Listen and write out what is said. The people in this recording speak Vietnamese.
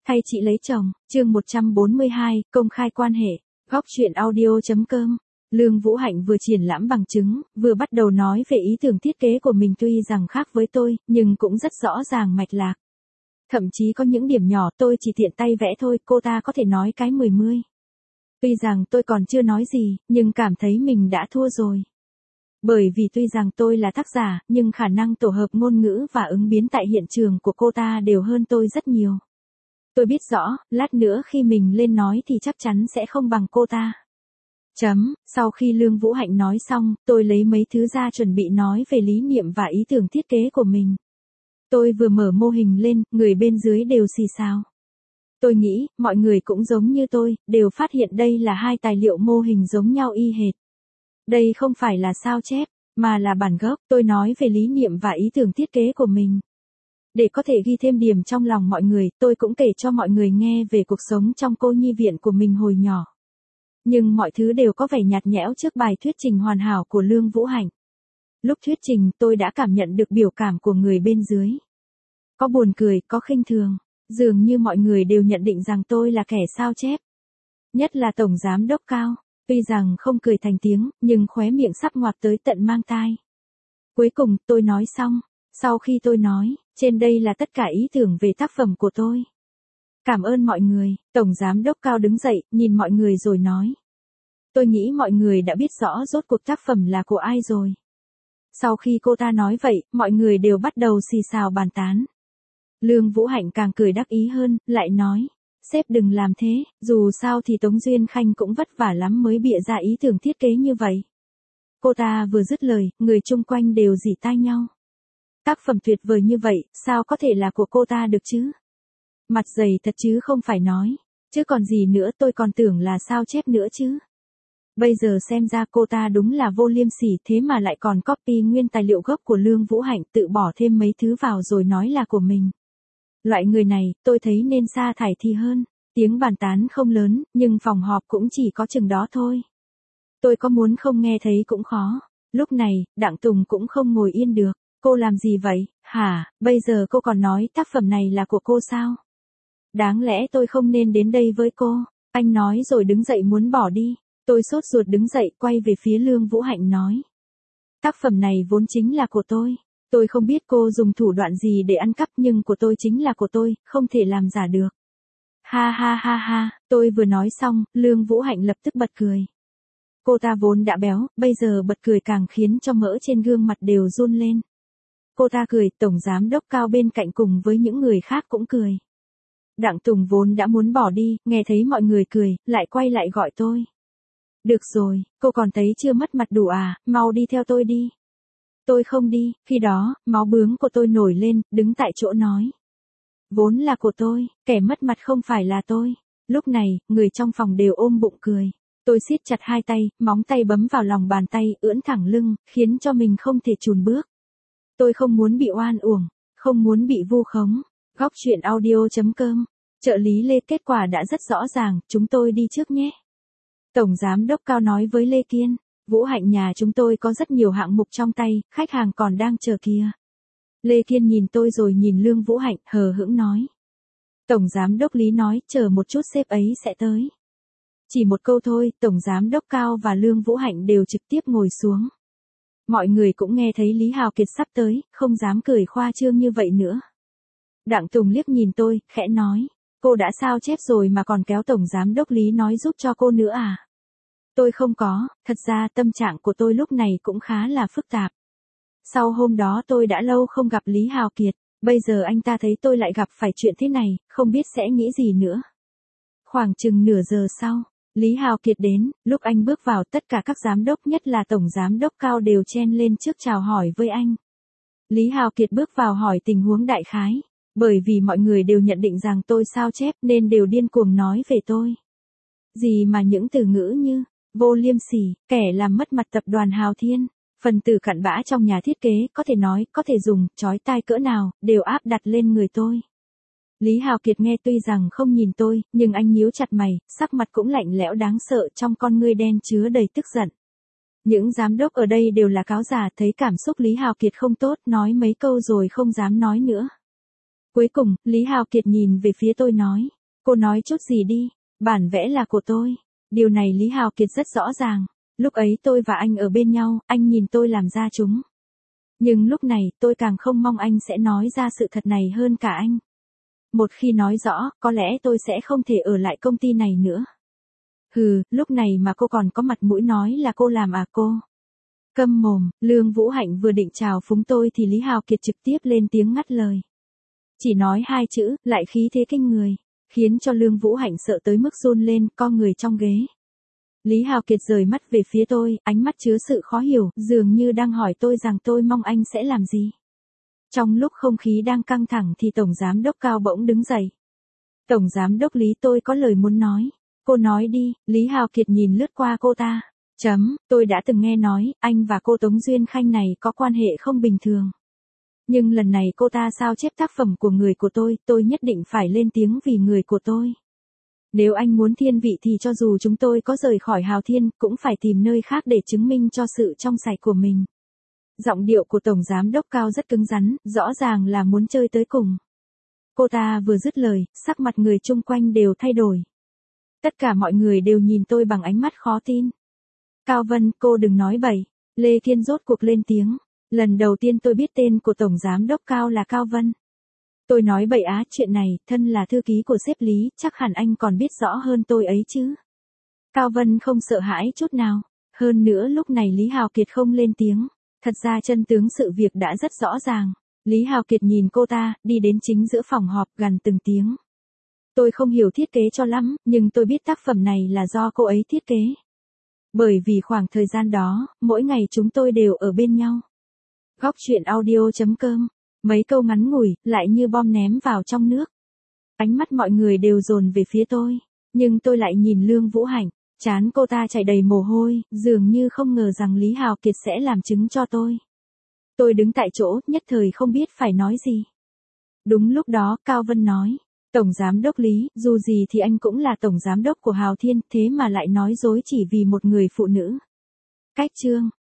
Thay chị lấy chồng, chương 142, công khai quan hệ, góc chuyện audio.com. Lương Vũ Hạnh vừa triển lãm bằng chứng, vừa bắt đầu nói về ý tưởng thiết kế của mình tuy rằng khác với tôi, nhưng cũng rất rõ ràng mạch lạc. Thậm chí có những điểm nhỏ tôi chỉ tiện tay vẽ thôi, cô ta có thể nói cái 10. Tuy rằng tôi còn chưa nói gì, nhưng cảm thấy mình đã thua rồi. Bởi vì tuy rằng tôi là tác giả, nhưng khả năng tổ hợp ngôn ngữ và ứng biến tại hiện trường của cô ta đều hơn tôi rất nhiều. Tôi biết rõ, lát nữa khi mình lên nói thì chắc chắn sẽ không bằng cô ta. Sau khi Lương Vũ Hạnh nói xong, tôi lấy mấy thứ ra chuẩn bị nói về lý niệm và ý tưởng thiết kế của mình. Tôi vừa mở mô hình lên, người bên dưới đều xì xào. Tôi nghĩ, mọi người cũng giống như tôi, đều phát hiện đây là hai tài liệu mô hình giống nhau y hệt. Đây không phải là sao chép, mà là bản gốc. Tôi nói về lý niệm và ý tưởng thiết kế của mình. Để có thể ghi thêm điểm trong lòng mọi người, tôi cũng kể cho mọi người nghe về cuộc sống trong cô nhi viện của mình hồi nhỏ. Nhưng mọi thứ đều có vẻ nhạt nhẽo trước bài thuyết trình hoàn hảo của Lương Vũ Hạnh. Lúc thuyết trình, tôi đã cảm nhận được biểu cảm của người bên dưới. Có buồn cười, có khinh thường. Dường như mọi người đều nhận định rằng tôi là kẻ sao chép. Nhất là Tổng Giám Đốc Cao. Tuy rằng không cười thành tiếng, nhưng khóe miệng sắp ngoạc tới tận mang tai. Cuối cùng, tôi nói xong. Sau khi tôi nói, trên đây là tất cả ý tưởng về tác phẩm của tôi. Cảm ơn mọi người. Tổng Giám Đốc Cao đứng dậy, nhìn mọi người rồi nói. Tôi nghĩ mọi người đã biết rõ rốt cuộc tác phẩm là của ai rồi. Sau khi cô ta nói vậy, mọi người đều bắt đầu xì xào bàn tán. Lương Vũ Hạnh càng cười đắc ý hơn, lại nói. Sếp đừng làm thế, dù sao thì Tống Duyên Khanh cũng vất vả lắm mới bịa ra ý tưởng thiết kế như vậy. Cô ta vừa dứt lời, người chung quanh đều rỉ tai nhau. Tác phẩm tuyệt vời như vậy, sao có thể là của cô ta được chứ? Mặt dày thật chứ không phải nói. Chứ còn gì nữa, tôi còn tưởng là sao chép nữa chứ. Bây giờ xem ra cô ta đúng là vô liêm sỉ, thế mà lại còn copy nguyên tài liệu gốc của Lương Vũ Hạnh, tự bỏ thêm mấy thứ vào rồi nói là của mình. Loại người này, tôi thấy nên sa thải thì hơn. Tiếng bàn tán không lớn, nhưng phòng họp cũng chỉ có chừng đó thôi. Tôi có muốn không nghe thấy cũng khó. Lúc này, Đặng Tùng cũng không ngồi yên được. Cô làm gì vậy, hả? Bây giờ cô còn nói tác phẩm này là của cô sao? Đáng lẽ tôi không nên đến đây với cô. Anh nói rồi đứng dậy muốn bỏ đi. Tôi sốt ruột đứng dậy quay về phía Lương Vũ Hạnh nói. Tác phẩm này vốn chính là của tôi. Tôi không biết cô dùng thủ đoạn gì để ăn cắp, nhưng của tôi chính là của tôi, không thể làm giả được. Ha ha ha ha, tôi vừa nói xong, Lương Vũ Hạnh lập tức bật cười. Cô ta vốn đã béo, bây giờ bật cười càng khiến cho mỡ trên gương mặt đều run lên. Cô ta cười, Tổng Giám Đốc Cao bên cạnh cùng với những người khác cũng cười. Đặng Tùng vốn đã muốn bỏ đi, nghe thấy mọi người cười, lại quay lại gọi tôi. Được rồi, cô còn thấy chưa mất mặt đủ à, mau đi theo tôi đi. Tôi không đi, khi đó, máu bướm của tôi nổi lên, đứng tại chỗ nói. Vốn là của tôi, kẻ mất mặt không phải là tôi. Lúc này, người trong phòng đều ôm bụng cười. Tôi siết chặt hai tay, móng tay bấm vào lòng bàn tay, ưỡn thẳng lưng, khiến cho mình không thể chùn bước. Tôi không muốn bị oan uổng, không muốn bị vu khống. Góc chuyện audio.com. Trợ lý Lê, kết quả đã rất rõ ràng, chúng tôi đi trước nhé. Tổng Giám Đốc Cao nói với Lê Kiên. Vũ Hạnh nhà chúng tôi có rất nhiều hạng mục trong tay, khách hàng còn đang chờ kìa. Lê Kiên nhìn tôi rồi nhìn Lương Vũ Hạnh, hờ hững nói. Tổng Giám Đốc Lý nói, chờ một chút sếp ấy sẽ tới. Chỉ một câu thôi, Tổng Giám Đốc Cao và Lương Vũ Hạnh đều trực tiếp ngồi xuống. Mọi người cũng nghe thấy Lý Hào Kiệt sắp tới, không dám cười khoa trương như vậy nữa. Đặng Tùng liếc nhìn tôi, khẽ nói. Cô đã sao chép rồi mà còn kéo Tổng Giám Đốc Lý nói giúp cho cô nữa à? Tôi không có, thật ra tâm trạng của tôi lúc này cũng khá là phức tạp. Sau hôm đó tôi đã lâu không gặp Lý Hào Kiệt, bây giờ anh ta thấy tôi lại gặp phải chuyện thế này, không biết sẽ nghĩ gì nữa. Khoảng chừng nửa giờ sau, Lý Hào Kiệt đến, lúc anh bước vào tất cả các giám đốc nhất là Tổng Giám Đốc Cao đều chen lên trước chào hỏi với anh. Lý Hào Kiệt bước vào hỏi tình huống đại khái, bởi vì mọi người đều nhận định rằng tôi sao chép nên đều điên cuồng nói về tôi. Gì mà những từ ngữ như vô liêm sỉ, kẻ làm mất mặt tập đoàn Hào Thiên, phần tử cặn bã trong nhà thiết kế, có thể nói, có thể dùng, chói tai cỡ nào, đều áp đặt lên người tôi. Lý Hào Kiệt nghe tuy rằng không nhìn tôi, nhưng anh nhíu chặt mày, sắc mặt cũng lạnh lẽo đáng sợ, trong con ngươi đen chứa đầy tức giận. Những giám đốc ở đây đều là cáo già, thấy cảm xúc Lý Hào Kiệt không tốt, nói mấy câu rồi không dám nói nữa. Cuối cùng, Lý Hào Kiệt nhìn về phía tôi nói, Cô nói chút gì đi, bản vẽ là của tôi. Điều này Lý Hào Kiệt rất rõ ràng. Lúc ấy tôi và anh ở bên nhau, anh nhìn tôi làm ra chúng. Nhưng lúc này tôi càng không mong anh sẽ nói ra sự thật này hơn cả anh. Một khi nói rõ, có lẽ tôi sẽ không thể ở lại công ty này nữa. Hừ, lúc này mà cô còn có mặt mũi nói là cô làm à cô? Câm mồm, Lương Vũ Hạnh vừa định chào phúng tôi thì Lý Hào Kiệt trực tiếp lên tiếng ngắt lời. Chỉ nói 2 chữ, lại khí thế kinh người, khiến cho Lương Vũ Hạnh sợ tới mức run lên, co người trong ghế. Lý Hào Kiệt rời mắt về phía tôi, ánh mắt chứa sự khó hiểu, dường như đang hỏi tôi rằng tôi mong anh sẽ làm gì. Trong lúc không khí đang căng thẳng thì Tổng Giám Đốc Cao bỗng đứng dậy. Tổng Giám Đốc Lý, tôi có lời muốn nói. Cô nói đi. Lý Hào Kiệt nhìn lướt qua cô ta. Tôi đã từng nghe nói, anh và cô Tống Duyên Khanh này có quan hệ không bình thường. Nhưng lần này cô ta sao chép tác phẩm của người của tôi nhất định phải lên tiếng vì người của tôi. Nếu anh muốn thiên vị thì cho dù chúng tôi có rời khỏi Hào Thiên, cũng phải tìm nơi khác để chứng minh cho sự trong sạch của mình. Giọng điệu của Tổng Giám Đốc Cao rất cứng rắn, rõ ràng là muốn chơi tới cùng. Cô ta vừa dứt lời, sắc mặt người chung quanh đều thay đổi. Tất cả mọi người đều nhìn tôi bằng ánh mắt khó tin. Cao Vân, cô đừng nói bậy. Lê Kiên rốt cuộc lên tiếng. Lần đầu tiên tôi biết tên của Tổng Giám Đốc Cao là Cao Vân. Tôi nói bậy á, chuyện này, thân là thư ký của sếp Lý, chắc hẳn anh còn biết rõ hơn tôi ấy chứ. Cao Vân không sợ hãi chút nào. Hơn nữa lúc này Lý Hào Kiệt không lên tiếng. Thật ra chân tướng sự việc đã rất rõ ràng. Lý Hào Kiệt nhìn cô ta, đi đến chính giữa phòng họp gằn từng tiếng. Tôi không hiểu thiết kế cho lắm, nhưng tôi biết tác phẩm này là do cô ấy thiết kế. Bởi vì khoảng thời gian đó, mỗi ngày chúng tôi đều ở bên nhau. Góc truyện audio.com. Mấy câu ngắn ngủi, lại như bom ném vào trong nước. Ánh mắt mọi người đều dồn về phía tôi. Nhưng tôi lại nhìn Lương Vũ Hạnh. Trán cô ta chảy đầy mồ hôi, dường như không ngờ rằng Lý Hào Kiệt sẽ làm chứng cho tôi. Tôi đứng tại chỗ, nhất thời không biết phải nói gì. Đúng lúc đó, Cao Vân nói. Tổng Giám Đốc Lý, dù gì thì anh cũng là Tổng Giám Đốc của Hào Thiên, thế mà lại nói dối chỉ vì một người phụ nữ. Cách chương.